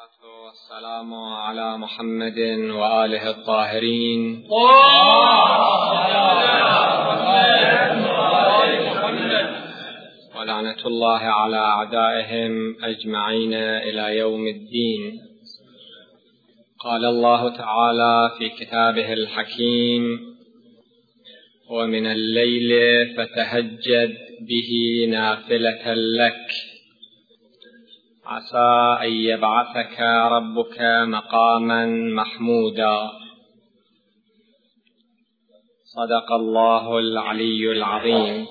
والصلاة والسلام على محمد وآله الطاهرين ولعنة الله على أعدائهم أجمعين إلى يوم الدين. قال الله تعالى في كتابه الحكيم: ومن الليل فتهجد به نافلة لك عسى أن يبعثك ربك مقاما محمودا. صدق الله العلي العظيم.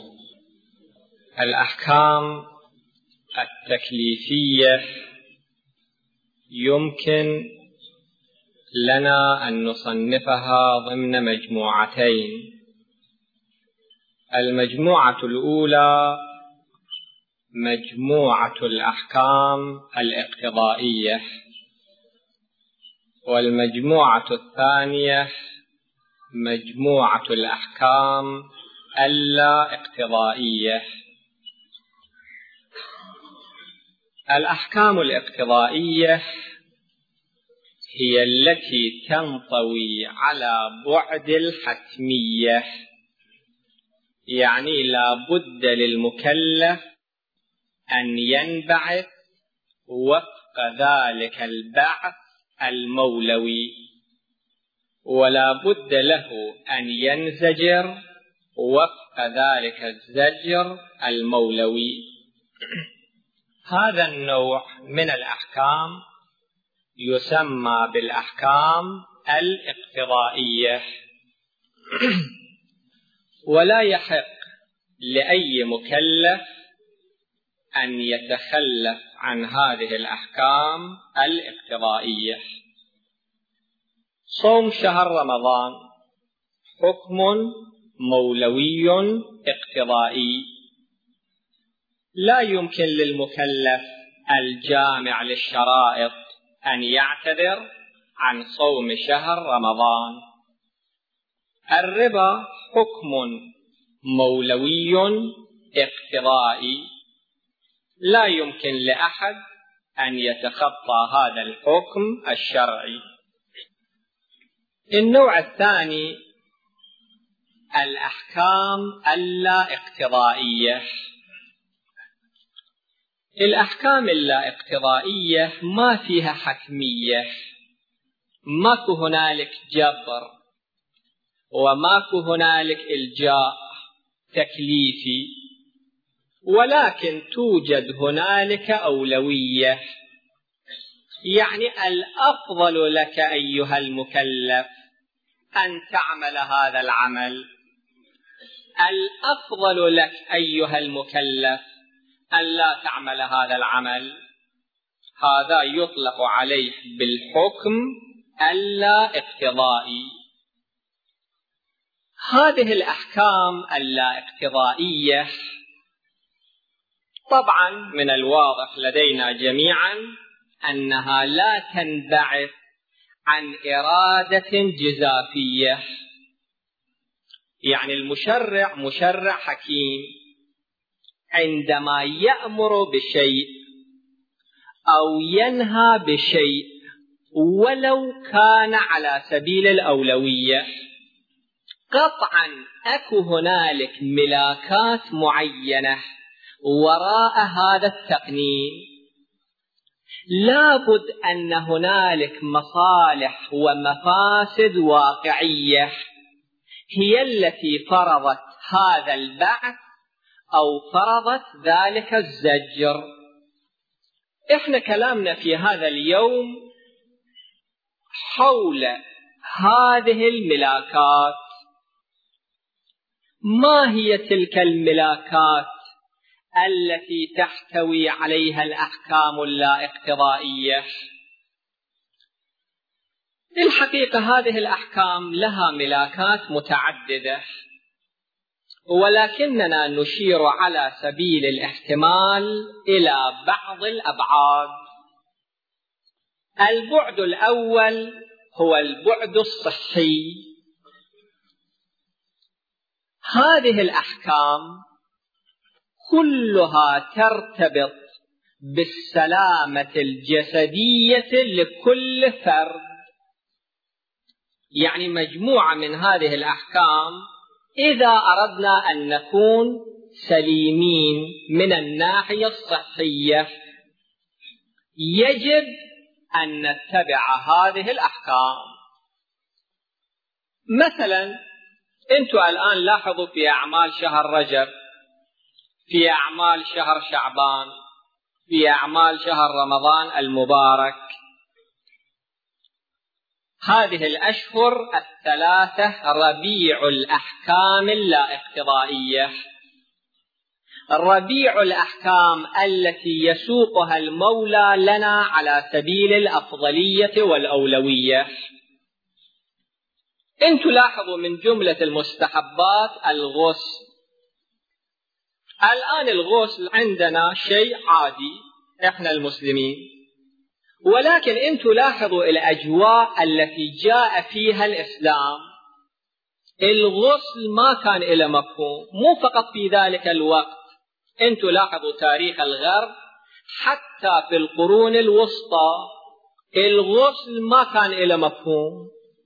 الأحكام التكليفية يمكن لنا أن نصنفها ضمن مجموعتين. المجموعة الأولى مجموعة الأحكام الاقتضائية، والمجموعة الثانية مجموعة الأحكام اللا اقتضائية. الأحكام الاقتضائية هي التي تنطوي على بعد الحتمية، يعني لا بد للمكلف أن ينبعث وفق ذلك البعث المولوي، ولا بد له أن ينزجر وفق ذلك الزجر المولوي. هذا النوع من الأحكام يسمى بالأحكام الاقتضائية. ولا يحق لأي مكلف أن يتخلف عن هذه الأحكام الاقتضائية. صوم شهر رمضان حكم مولوي اقتضائي، لا يمكن للمكلف الجامع للشرائط أن يعتذر عن صوم شهر رمضان. الربا حكم مولوي اقتضائي، لا يمكن لأحد أن يتخطى هذا الحكم الشرعي. النوع الثاني الأحكام اللا اقتضائية. الأحكام اللا اقتضائية ما فيها حتمية، ماكو هنالك جبر وماكو هنالك إلجاء تكليفي، ولكن توجد هنالك أولوية، يعني الأفضل لك أيها المكلف أن تعمل هذا العمل، الأفضل لك أيها المكلف أن لا تعمل هذا العمل. هذا يطلق عليه بالحكم اللا اقتضائي. هذه الأحكام اللا اقتضائية طبعا من الواضح لدينا جميعا أنها لا تنبعث عن إرادة جزافية، يعني المشرع مشرع حكيم، عندما يأمر بشيء أو ينهى بشيء ولو كان على سبيل الأولوية، قطعا أكو هنالك ملاكات معينة وراء هذا التقنين. لابد أن هنالك مصالح ومفاسد واقعية هي التي فرضت هذا البعث أو فرضت ذلك الزجر. إحنا كلامنا في هذا اليوم حول هذه الملاكات. ما هي تلك الملاكات التي تحتوي عليها الأحكام اللا اقتضائية؟ الحقيقة هذه الأحكام لها ملاكات متعددة، ولكننا نشير على سبيل الاحتمال إلى بعض الأبعاد. البعد الأول هو البعد الصحي. هذه الأحكام كلها ترتبط بالسلامة الجسدية لكل فرد. يعني مجموعة من هذه الأحكام إذا أردنا أن نكون سليمين من الناحية الصحية يجب أن نتبع هذه الأحكام. مثلا أنتم الآن لاحظوا في أعمال شهر رجب، في أعمال شهر شعبان، في أعمال شهر رمضان المبارك، هذه الأشهر الثلاثة ربيع الأحكام اللا اقتضائية، ربيع الأحكام التي يسوقها المولى لنا على سبيل الأفضلية والأولوية. انتوا لاحظوا من جملة المستحبات الغسل. الآن الغسل عندنا شيء عادي احنا المسلمين، ولكن انتوا لاحظوا الأجواء التي جاء فيها الإسلام. الغسل ما كان له مفهوم، مو فقط في ذلك الوقت. انتوا لاحظوا تاريخ الغرب حتى في القرون الوسطى الغسل ما كان له مفهوم.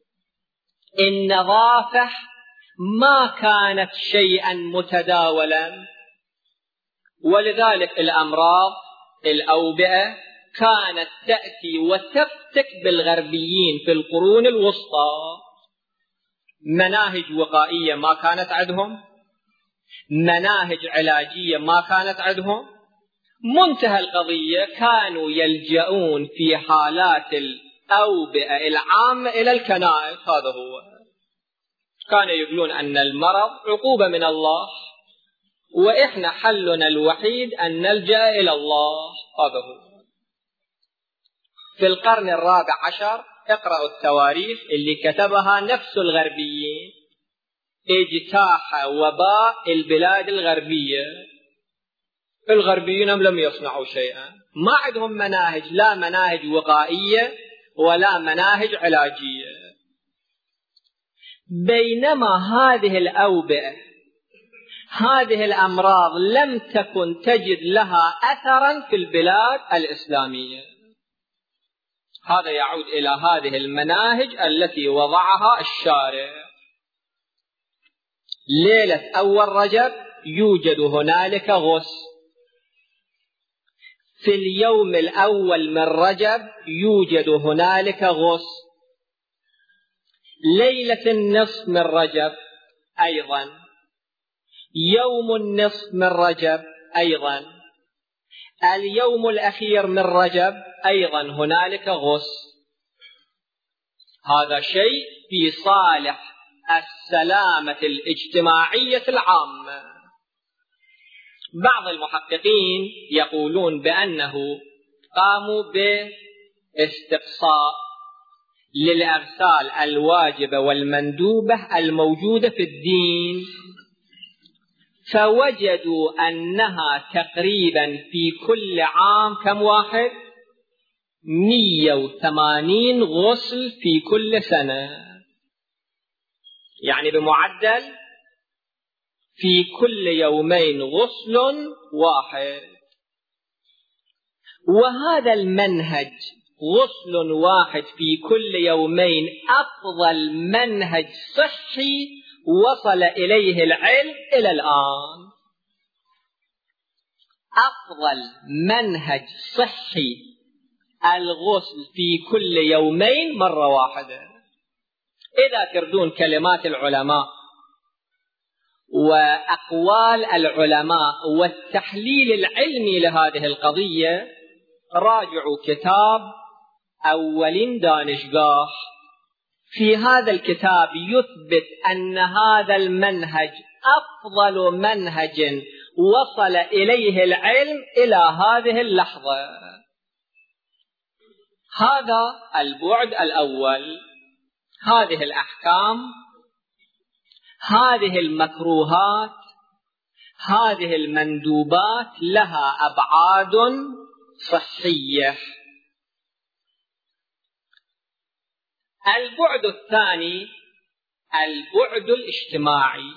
النظافة ما كانت شيئا متداولا، ولذلك الأمراض الأوبئة كانت تأتي وتفتك بالغربيين في القرون الوسطى. مناهج وقائية ما كانت عندهم، مناهج علاجية ما كانت عندهم. منتهى القضية كانوا يلجؤون في حالات الأوبئة العامة إلى الكنائس. هذا هو، كانوا يقولون أن المرض عقوبة من الله وإحنا حلنا الوحيد أن نلجأ إلى الله. هذا هو. في القرن الرابع عشر اقرأوا التواريخ اللي كتبها نفس الغربيين، اجتاح وباء البلاد الغربية. الغربيين لم يصنعوا شيئا، ما عندهم مناهج، لا مناهج وقائية ولا مناهج علاجية. بينما هذه الأوبئة، هذه الأمراض لم تكن تجد لها أثرا في البلاد الإسلامية. هذا يعود إلى هذه المناهج التي وضعها الشارع. ليلة أول رجب يوجد هنالك غسل، في اليوم الأول من رجب يوجد هنالك غسل، ليلة النصف من رجب أيضا، يوم النصف من رجب أيضا، اليوم الأخير من رجب أيضا هنالك غسل. هذا شيء في صالح السلامة الاجتماعية العامة. بعض المحققين يقولون بأنه قاموا باستقصاء للأغسال الواجبة والمندوبة الموجودة في الدين، فوجدوا أنها تقريبا في كل عام كم واحد؟ 180 غسل في كل سنة. يعني بمعدل في كل يومين غسل واحد. وهذا المنهج غسل واحد في كل يومين أفضل منهج صحي وصل إليه العلم إلى الآن. أفضل منهج صحي الغسل في كل يومين مرة واحدة. إذا تردون كلمات العلماء وأقوال العلماء والتحليل العلمي لهذه القضية، راجعوا كتاب أولين دانشگاه. في هذا الكتاب يثبت أن هذا المنهج أفضل منهج وصل إليه العلم إلى هذه اللحظة. هذا البعد الأول. هذه الأحكام، هذه المكروهات، هذه المندوبات لها أبعاد صحية. البعد الثاني البعد الاجتماعي.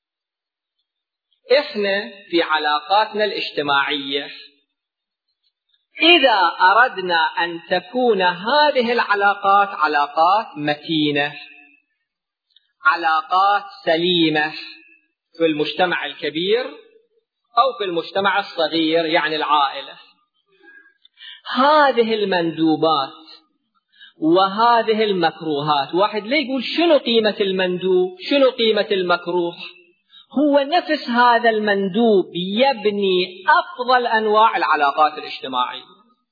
إحنا في علاقاتنا الاجتماعية إذا أردنا أن تكون هذه العلاقات علاقات متينة، علاقات سليمة في المجتمع الكبير أو في المجتمع الصغير يعني العائلة، هذه المندوبات وهذه المكروهات، واحد لا يقول شنو قيمة المندوب شنو قيمة المكروه، هو نفس هذا المندوب يبني أفضل أنواع العلاقات الاجتماعية.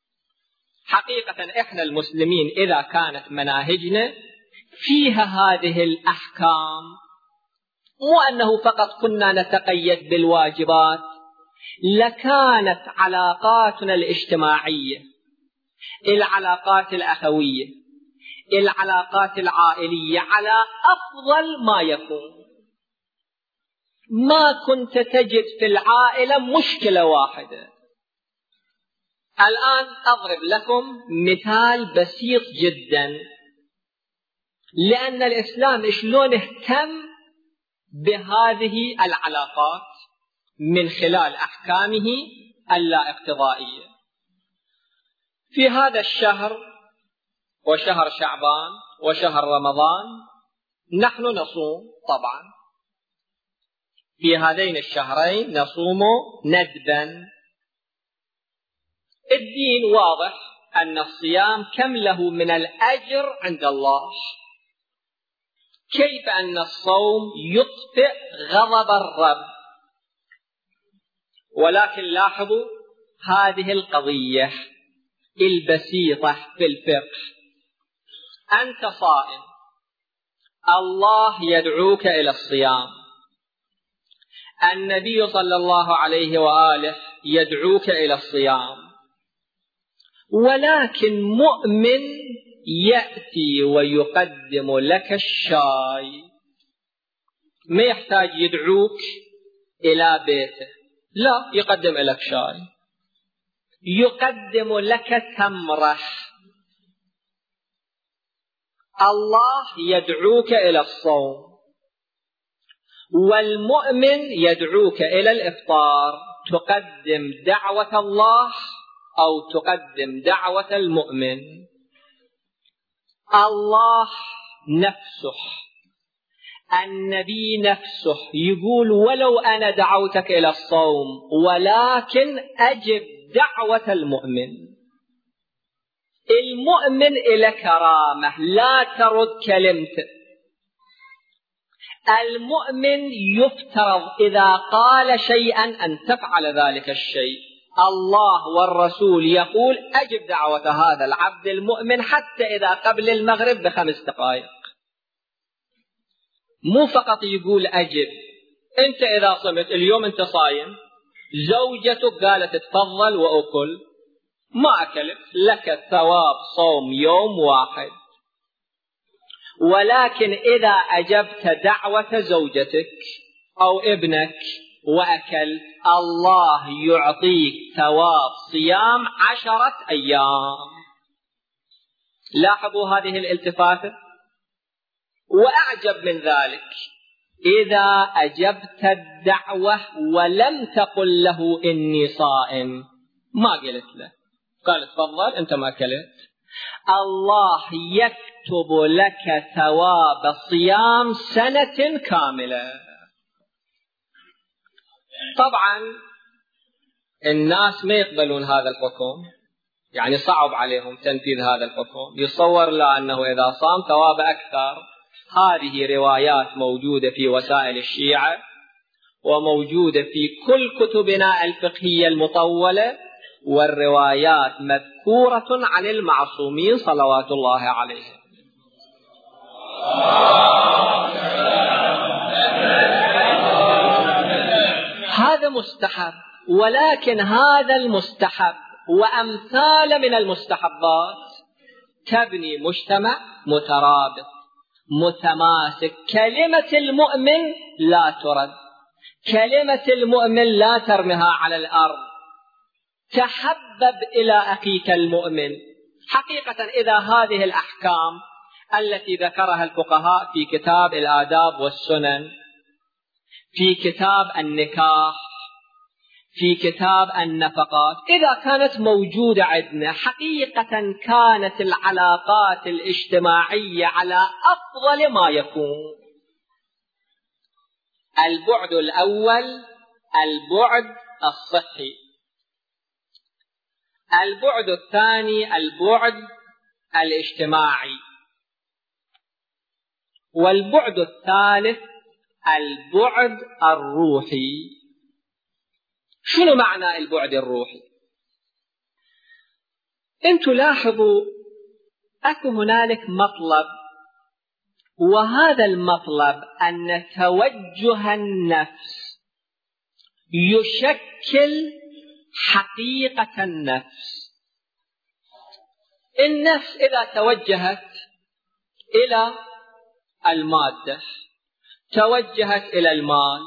حقيقة إحنا المسلمين إذا كانت مناهجنا فيها هذه الأحكام، مو أنه فقط كنا نتقيد بالواجبات، لكانت علاقاتنا الاجتماعية، العلاقات الأخوية، العلاقات العائلية على أفضل ما يكون. ما كنت تجد في العائلة مشكلة واحدة. الآن أضرب لكم مثال بسيط جدا، لأن الإسلام شلون اهتم بهذه العلاقات من خلال أحكامه اللا اقتضائية. في هذا الشهر وشهر شعبان وشهر رمضان نحن نصوم، طبعا في هذين الشهرين نصوم ندبا. الدين واضح أن الصيام كم له من الأجر عند الله، كيف أن الصوم يطفئ غضب الرب. ولكن لاحظوا هذه القضية البسيطة في الفقه، أنت صائم، الله يدعوك إلى الصيام، النبي صلى الله عليه وآله يدعوك إلى الصيام، ولكن مؤمن يأتي ويقدم لك الشاي، ما يحتاج يدعوك إلى بيته، لا، يقدم لك شاي، يقدم لك تمرة. الله يدعوك إلى الصوم، والمؤمن يدعوك إلى الإفطار، تقدم دعوة الله أو تقدم دعوة المؤمن. الله نفسه، النبي نفسه يقول ولو أنا دعوتك إلى الصوم ولكن أجب دعوة المؤمن. المؤمن إلى كرامة، لا ترد كلمته. المؤمن يفترض إذا قال شيئا أن تفعل ذلك الشيء. الله والرسول يقول أجب دعوة هذا العبد المؤمن حتى إذا قبل المغرب ب5 دقائق. مو فقط يقول أجب. أنت إذا صمت اليوم أنت صايم، زوجتك قالت تفضل وأكل، ما أكلت، لك ثواب صوم يوم واحد. ولكن إذا أجبت دعوة زوجتك أو ابنك وأكلت، الله يعطيك ثواب صيام 10 أيام. لاحظوا هذه الالتفاتة. وأعجب من ذلك، إذا أجبت الدعوة ولم تقل له إني صائم، ما قلت له، قال تفضل أنت ما أكلت، الله يكتب لك ثواب صيام 1 سنة كاملة. طبعا الناس ما يقبلون هذا الحكم، يعني صعب عليهم تنفيذ هذا الحكم، يصور له أنه إذا صام ثواب أكثر. هذه روايات موجودة في وسائل الشيعة وموجودة في كل كتبنا الفقهية المطولة، والروايات مذكورة عن المعصومين صلوات الله عليهم. هذا مستحب، ولكن هذا المستحب وأمثال من المستحبات تبني مجتمع مترابط متماسك. كلمة المؤمن لا ترد، كلمة المؤمن لا ترمها على الأرض. تحبب إلى أخيك المؤمن. حقيقة إذا هذه الأحكام التي ذكرها الفقهاء في كتاب الآداب والسنن، في كتاب النكاح، في كتاب النفقات إذا كانت موجودة عندنا حقيقة كانت العلاقات الاجتماعية على أفضل ما يكون. البعد الأول البعد الصحي، البعد الثاني البعد الاجتماعي، والبعد الثالث البعد الروحي. شنو معنى البعد الروحي؟ انتوا لاحظوا اكو هنالك مطلب، وهذا المطلب أن توجه النفس يشكل حقيقة النفس. النفس إذا توجهت إلى المادة، توجهت إلى المال،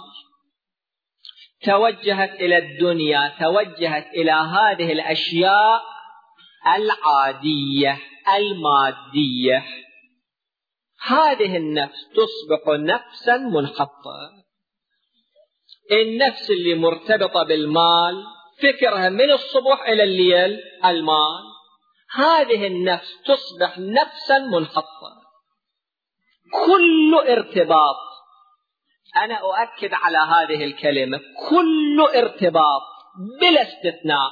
توجهت إلى الدنيا، توجهت إلى هذه الأشياء العادية المادية، هذه النفس تصبح نفسا منحطة. النفس اللي مرتبطة بالمال فكرها من الصبح إلى الليل المال، هذه النفس تصبح نفسا منحطة. كل ارتباط، أنا أؤكد على هذه الكلمة، كل ارتباط بلا استثناء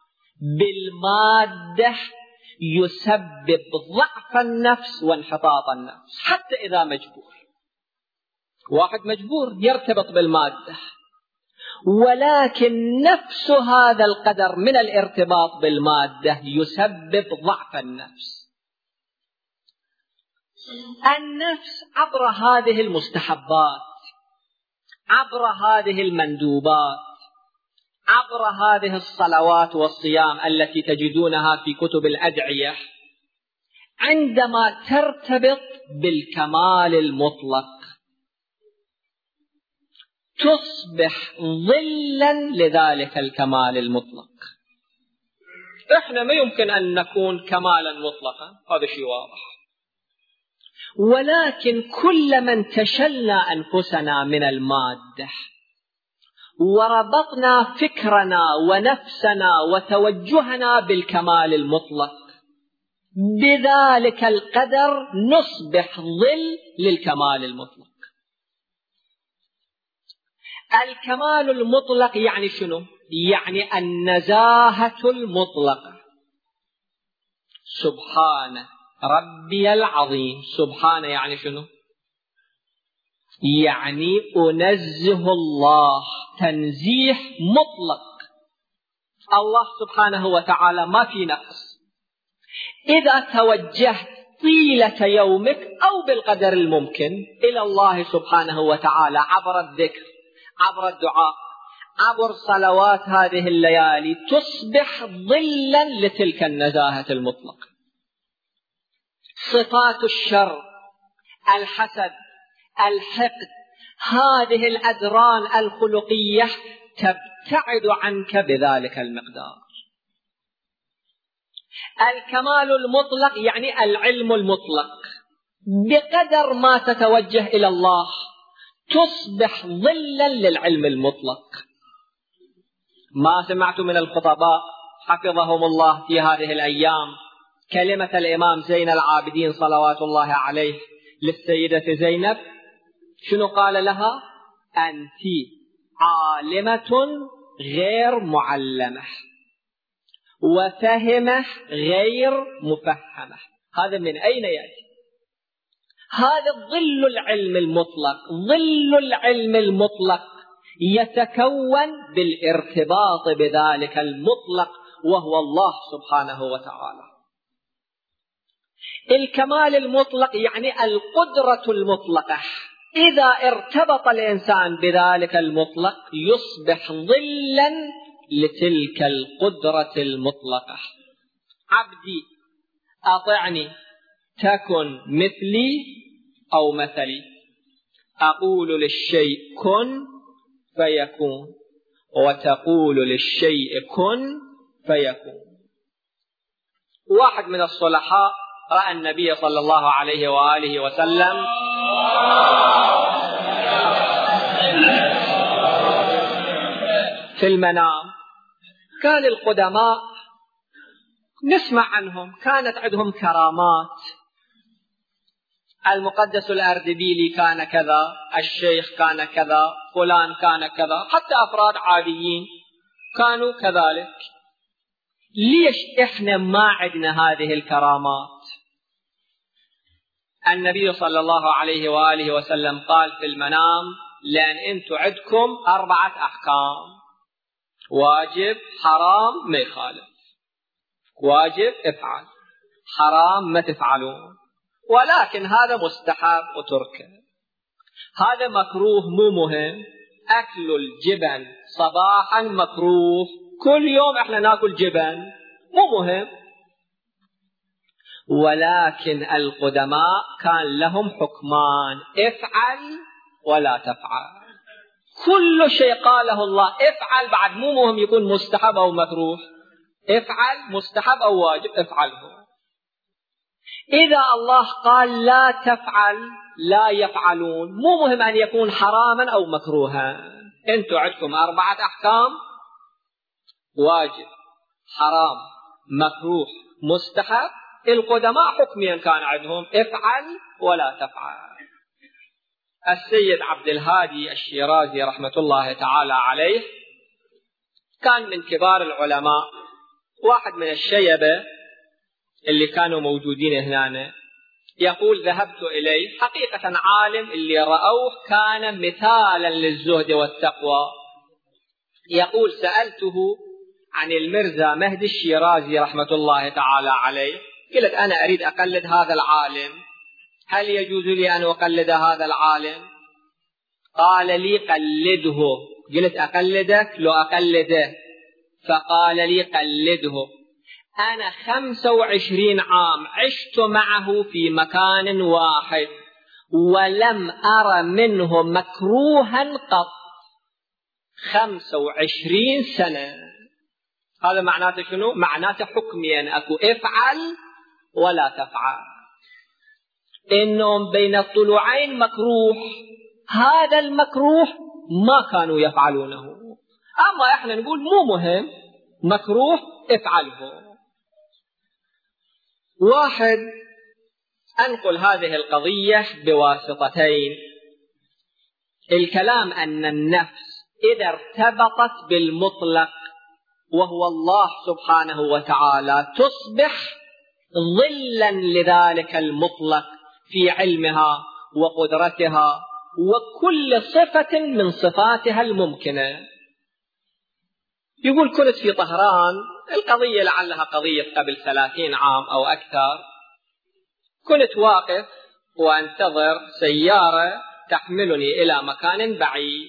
بالمادة يسبب ضعف النفس وانحطاط النفس. حتى إذا مجبور، واحد مجبور يرتبط بالمادة، ولكن نفس هذا القدر من الارتباط بالمادة يسبب ضعف النفس. النفس عبر هذه المستحبات، عبر هذه المندوبات، عبر هذه الصلوات والصيام التي تجدونها في كتب الأدعية، عندما ترتبط بالكمال المطلق تصبح ظلا لذلك الكمال المطلق. احنا ما يمكن أن نكون كمالا مطلقا، هذا شيء واضح، ولكن كلما انتشلنا أنفسنا من المادة وربطنا فكرنا ونفسنا وتوجهنا بالكمال المطلق، بذلك القدر نصبح ظل للكمال المطلق. الكمال المطلق يعني شنو؟ يعني النزاهة المطلقة. سبحان ربي العظيم. سبحان يعني شنو؟ يعني أنزه الله تنزيه مطلق. الله سبحانه وتعالى ما في نقص. إذا توجهت طيلة يومك أو بالقدر الممكن إلى الله سبحانه وتعالى عبر الذكر، عبر الدعاء، عبر صلوات هذه الليالي، تصبح ظلا لتلك النزاهة المطلقة. صفات الشر، الحسد، الحقد، هذه الأدران الخلقية تبتعد عنك بذلك المقدار. الكمال المطلق يعني العلم المطلق، بقدر ما تتوجه إلى الله تصبح ظلا للعلم المطلق. ما سمعت من الخطباء حفظهم الله في هذه الأيام كلمة الإمام زين العابدين صلوات الله عليه للسيدة زينب؟ شنو قال لها؟ أنت عالمة غير معلمة وفهمة غير مفهمة. هذا من أين يأتي؟ هذا ظل العلم المطلق. ظل العلم المطلق يتكون بالارتباط بذلك المطلق وهو الله سبحانه وتعالى. الكمال المطلق يعني القدرة المطلقة. إذا ارتبط الإنسان بذلك المطلق يصبح ظلا لتلك القدرة المطلقة. عبدي أطعني تكن مثلي أو مثلي. أقول للشيء كن فيكون، وتقول للشيء كن فيكون. واحد من الصلحاء رأى النبي صلى الله عليه وآله وسلم في المنام كان القدماء نسمع عنهم كانت عندهم كرامات، المقدس الأردبيلي كان كذا، الشيخ كان كذا، فلان كان كذا، حتى أفراد عاديين كانوا كذلك. ليش إحنا ما عندنا هذه الكرامات؟ النبي صلى الله عليه وآله وسلم قال في المنام: لأن أنتم عندكم 4 أحكام، واجب، حرام، ما يخالف، واجب افعل، حرام ما تفعلون، ولكن هذا مستحب وتركه، هذا مكروه مو مهم. أكل الجبن صباحا مكروه، كل يوم احنا ناكل جبن، مو مهم. ولكن القدماء كان لهم حكمان: افعل ولا تفعل. كل شيء قاله الله افعل، بعد مو مهم يكون مستحب أو مكروه، افعل، مستحب أو واجب افعله. إذا الله قال لا تفعل لا يفعلون، مو مهم أن يكون حراما أو مكروها. أنتم عندكم 4 أحكام: واجب، حرام، مكروه، مستحب. القدماء حكميا كان عندهم افعل ولا تفعل. السيد عبد الهادي الشيرازي رحمة الله تعالى عليه كان من كبار العلماء، واحد من الشيبة اللي كانوا موجودين هنا. يقول: ذهبت إليه، حقيقة عالم اللي رأوه كان مثالا للزهد والتقوى. يقول: سألته عن المرزا مهدي الشيرازي رحمة الله تعالى عليه، قلت: أنا أريد أقلد هذا العالم، هل يجوز لي أن أقلد هذا العالم؟ قال لي: قلده. قلت: أقلدك؟ لو أقلده. فقال لي: قلده. أنا 25 عام عشت معه في مكان واحد ولم أرى منه مكروها قط. 25 سنة. هذا معناته شنو؟ معناته حكميا أكو افعل ولا تفعل. إنهم بين الطلوعين مكروه، هذا المكروه ما كانوا يفعلونه. أما إحنا نقول مو مهم، مكروه افعله. واحد، أنقل هذه القضية بواسطتين. الكلام أن النفس إذا ارتبطت بالمطلق وهو الله سبحانه وتعالى تصبح ظلا لذلك المطلق في علمها وقدرتها وكل صفة من صفاتها الممكنة. يقول: كنت في طهران، القضية لعلها قضية قبل 30 عام أو أكثر. كنت واقف وأنتظر سيارة تحملني إلى مكان بعيد.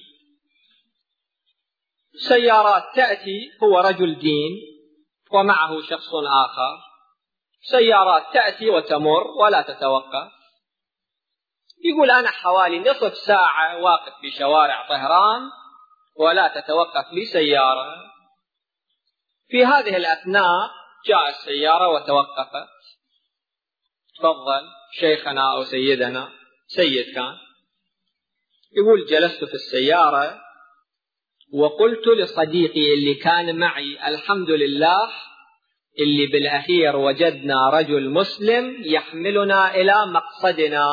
سيارات تأتي، هو رجل دين ومعه شخص آخر، سيارات تأتي وتمر ولا تتوقف. يقول: أنا حوالي نصف ساعة واقف بشوارع طهران ولا تتوقف لي سيارة. في هذه الأثناء جاء السيارة وتوقفت. تفضل شيخنا أو سيدنا، سيد كان. يقول: جلست في السيارة وقلت لصديقي اللي كان معي: الحمد لله اللي بالأخير وجدنا رجل مسلم يحملنا إلى مقصدنا.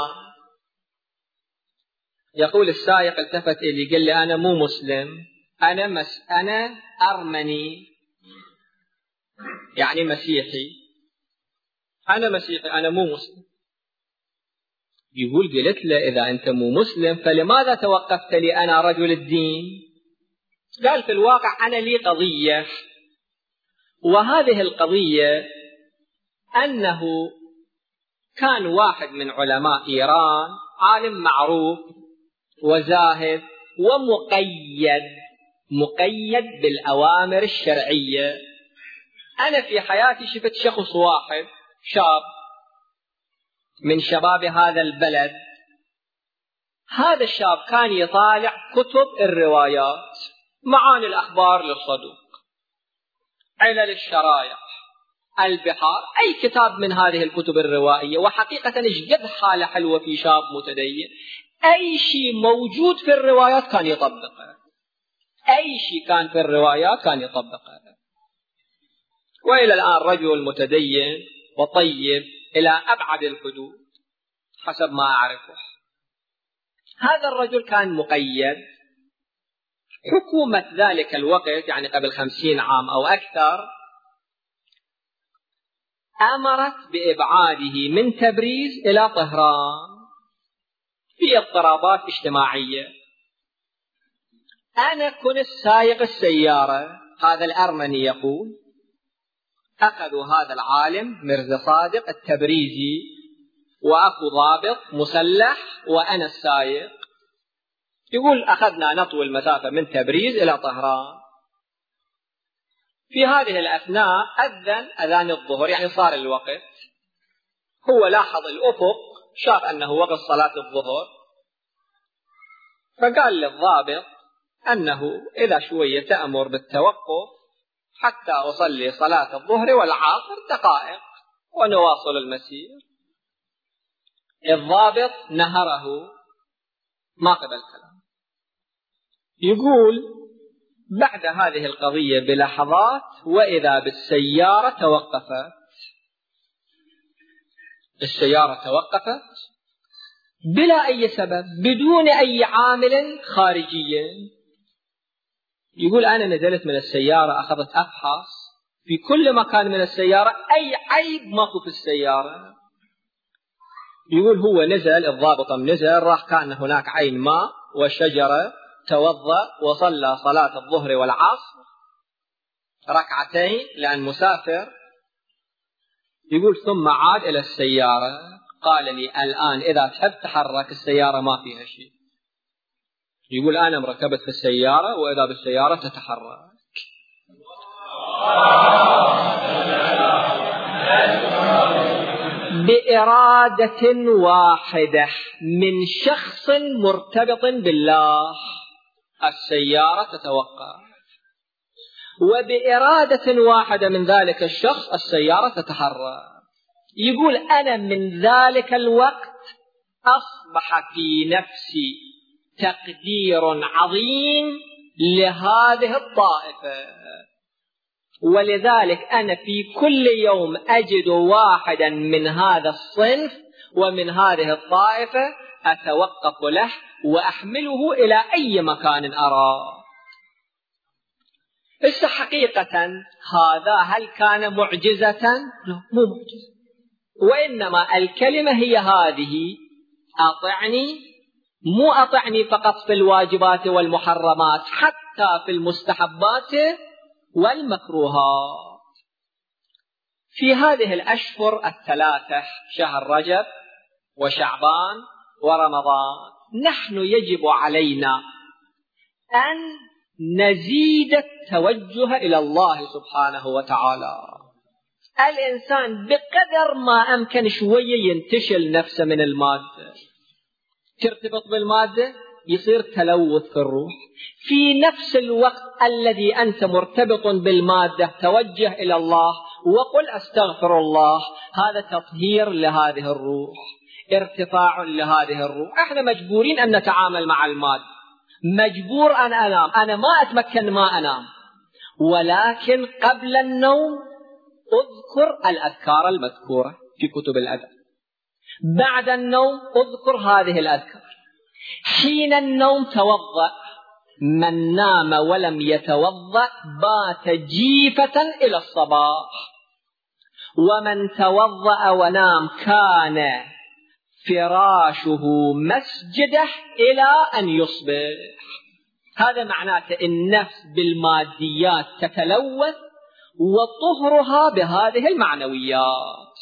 يقول: السائق التفت إلي قال لي: أنا مو مسلم، أنا أرمني، يعني مسيحي، أنا مسيحي، أنا مو مسلم. يقول: قلت له: إذا أنت مو مسلم فلماذا توقفت لي أنا رجل الدين؟ قال: في الواقع أنا لي قضية، وهذه القضية أنه كان واحد من علماء إيران، عالم معروف وزاهد مقيد بالأوامر الشرعية. أنا في حياتي شفت شخص واحد، شاب من شباب هذا البلد. هذا الشاب كان يطالع كتب الروايات، معاني الأخبار للصدوق، علل الشرائع، البحار، أي كتاب من هذه الكتب الروائية. وحقيقة إشقد حالة حلوة في شاب متدين، أي شيء موجود في الروايات كان يطبقه، أي شيء كان في الروايات كان يطبقه. وإلى الآن رجل متدين وطيب إلى أبعد الحدود حسب ما أعرفه. هذا الرجل كان مقيد. حكومة ذلك الوقت يعني قبل 50 عام أو أكثر أمرت بإبعاده من تبريز إلى طهران في اضطرابات اجتماعية. أنا كنت سائق السيارة، هذا الأرمني يقول، أخذوا هذا العالم مرزا صادق التبريزي وأخو ضابط مسلح وأنا السائق. يقول أخذنا نطوي المسافة من تبريز إلى طهران. في هذه الأثناء أذن أذان الظهر، يعني صار الوقت. هو لاحظ الأفق، شاف أنه وقت صلاة الظهر، فقال للضابط أنه إذا شوية تأمر بالتوقف حتى أصلي صلاة الظهر والعصر دقائق ونواصل المسير. الضابط نهره، ما قبل كلام. يقول بعد هذه القضية بلحظات وإذا بالسيارة توقفت. السيارة توقفت بلا أي سبب، بدون أي عامل خارجي. يقول أنا نزلت من السيارة، أخذت أفحص في كل مكان من السيارة، أي عيب ماكو في السيارة. يقول هو نزل، الضابط نزل، راح كان هناك عين ماء وشجرة، توضأ وصلى صلاة الظهر والعصر ركعتين لأن مسافر. يقول ثم عاد إلى السيارة، قال لي الآن إذا تحب تحرك السيارة ما فيها شيء. يقول أنا مركبت في السيارة وإذا بالسيارة تتحرك. بإرادة واحدة من شخص مرتبط بالله السيارة تتوقف، وبإرادة واحدة من ذلك الشخص السيارة تتحرك. يقول أنا من ذلك الوقت أصبح في نفسي تقدير عظيم لهذه الطائفة، ولذلك أنا في كل يوم أجد واحدا من هذا الصنف ومن هذه الطائفة أتوقف له وأحمله إلى أي مكان أراه. بس حقيقة هذا هل كان معجزة؟ لا، مو معجزة، وإنما الكلمة هي هذه: أطعني، مو أطعني فقط في الواجبات والمحرمات، حتى في المستحبات والمكروهات. في هذه الأشهر الثلاثة، شهر رجب وشعبان ورمضان، نحن يجب علينا أن نزيد التوجه إلى الله سبحانه وتعالى. الإنسان بقدر ما أمكن شوية ينتشل نفسه من المادة، ترتبط بالمادة يصير تلوث في الروح. في نفس الوقت الذي أنت مرتبط بالمادة توجه إلى الله وقل أستغفر الله، هذا تطهير لهذه الروح، ارتفاع لهذه الروح. احنا مجبورين أن نتعامل مع المادة، مجبور أن أنام، أنا ما أتمكن ما أنام، ولكن قبل النوم أذكر الأذكار المذكورة في كتب الأدب، بعد النوم أذكر هذه الأذكار، حين النوم توضأ. من نام ولم يتوضأ بات جيفة إلى الصباح، ومن توضأ ونام كان فراشه مسجده إلى أن يصبح. هذا معناته النفس بالماديات تتلوث وطهرها بهذه المعنويات.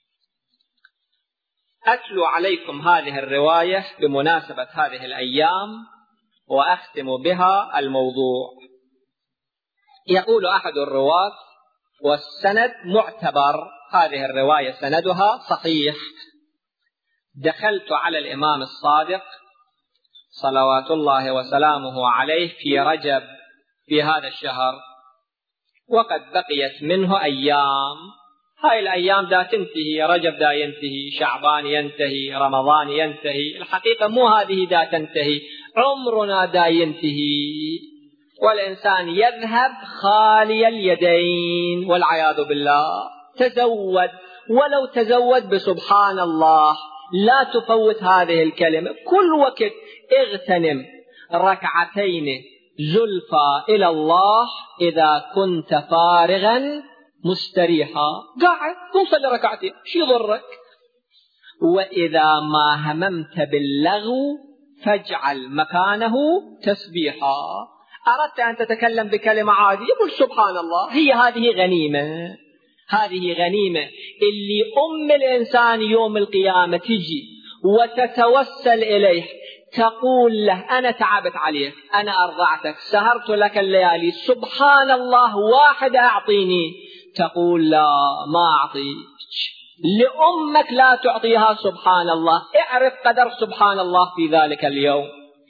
أتلو عليكم هذه الرواية بمناسبة هذه الأيام وأختم بها الموضوع. يقول أحد الرواة والسند معتبر، هذه الرواية سندها صحيح: دخلت على الإمام الصادق صلوات الله وسلامه عليه في رجب في هذا الشهر، وقد بقيت منه أيام. هاي الأيام دا تنتهي، رجب دا ينتهي، شعبان ينتهي، رمضان ينتهي. الحقيقة مو هذه دا تنتهي، عمرنا دا ينتهي. والإنسان يذهب خالي اليدين والعياذ بالله. تزود، ولو تزود بسبحان الله، لا تفوت هذه الكلمة. كل وقت اغتنم ركعتين زلفى إلى الله إذا كنت فارغا مستريحا، قاعد قم صلي ركعتين، شي يضرك؟ وإذا ما هممت باللغو فاجعل مكانه تسبيحا. أردت أن تتكلم بكلمة عادية قل سبحان الله. هذه غنيمة، هذه غنيمة. اللي الإنسان يوم القيامة تجي وتتوسل إليه، تقول له أنا تعبت عليك، أنا أرضعتك، سهرت لك الليالي، سبحان الله واحد أعطيني، تقول لا ما أعطيك. لأمك لا تعطيها سبحان الله، اعرف قدر سبحان الله في ذلك اليوم.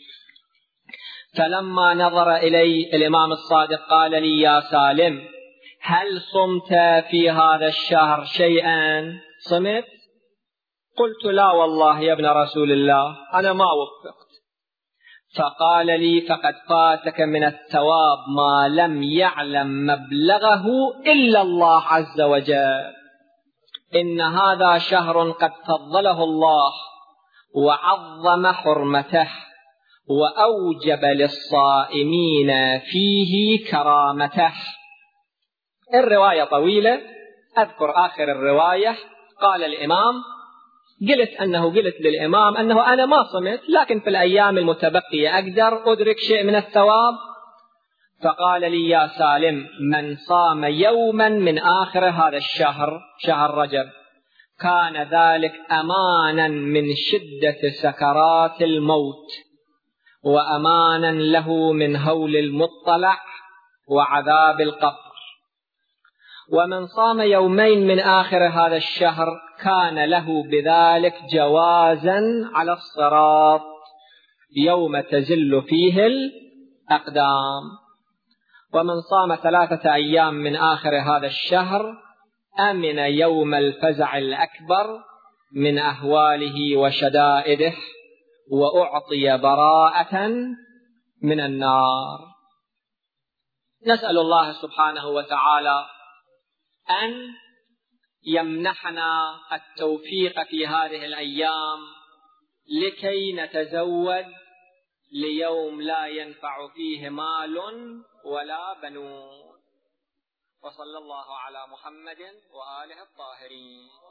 فلما نظر إلي الإمام الصادق قال لي يا سالم هل صمت في هذا الشهر شيئا؟ صمت؟ قلت لا والله يا ابن رسول الله أنا ما وفقت. فقال لي فقد فاتك من الثواب ما لم يعلم مبلغه إلا الله عز وجل. إن هذا شهر قد فضله الله وعظم حرمته وأوجب للصائمين فيه كرامته. الرواية طويلة، أذكر آخر الرواية. قال الإمام قلت للإمام أنه أنا ما صمت، لكن في الأيام المتبقية أقدر أدرك شيء من الثواب. فقال لي يا سالم من صام يوما من آخر هذا الشهر، شهر رجب، كان ذلك أمانا من شدة سكرات الموت وأمانا له من هول المطلع وعذاب القبر. ومن صام يومين من آخر هذا الشهر كان له بذلك جوازا على الصراط يوم تزل فيه الأقدام. ومن صام 3 أيام من آخر هذا الشهر أمن يوم الفزع الأكبر من أهواله وشدائده وأعطي براءة من النار. نسأل الله سبحانه وتعالى أن يمنحنا التوفيق في هذه الأيام لكي نتزود ليوم لا ينفع فيه مال ولا بنون. وصلى الله على محمد وآله الطاهرين.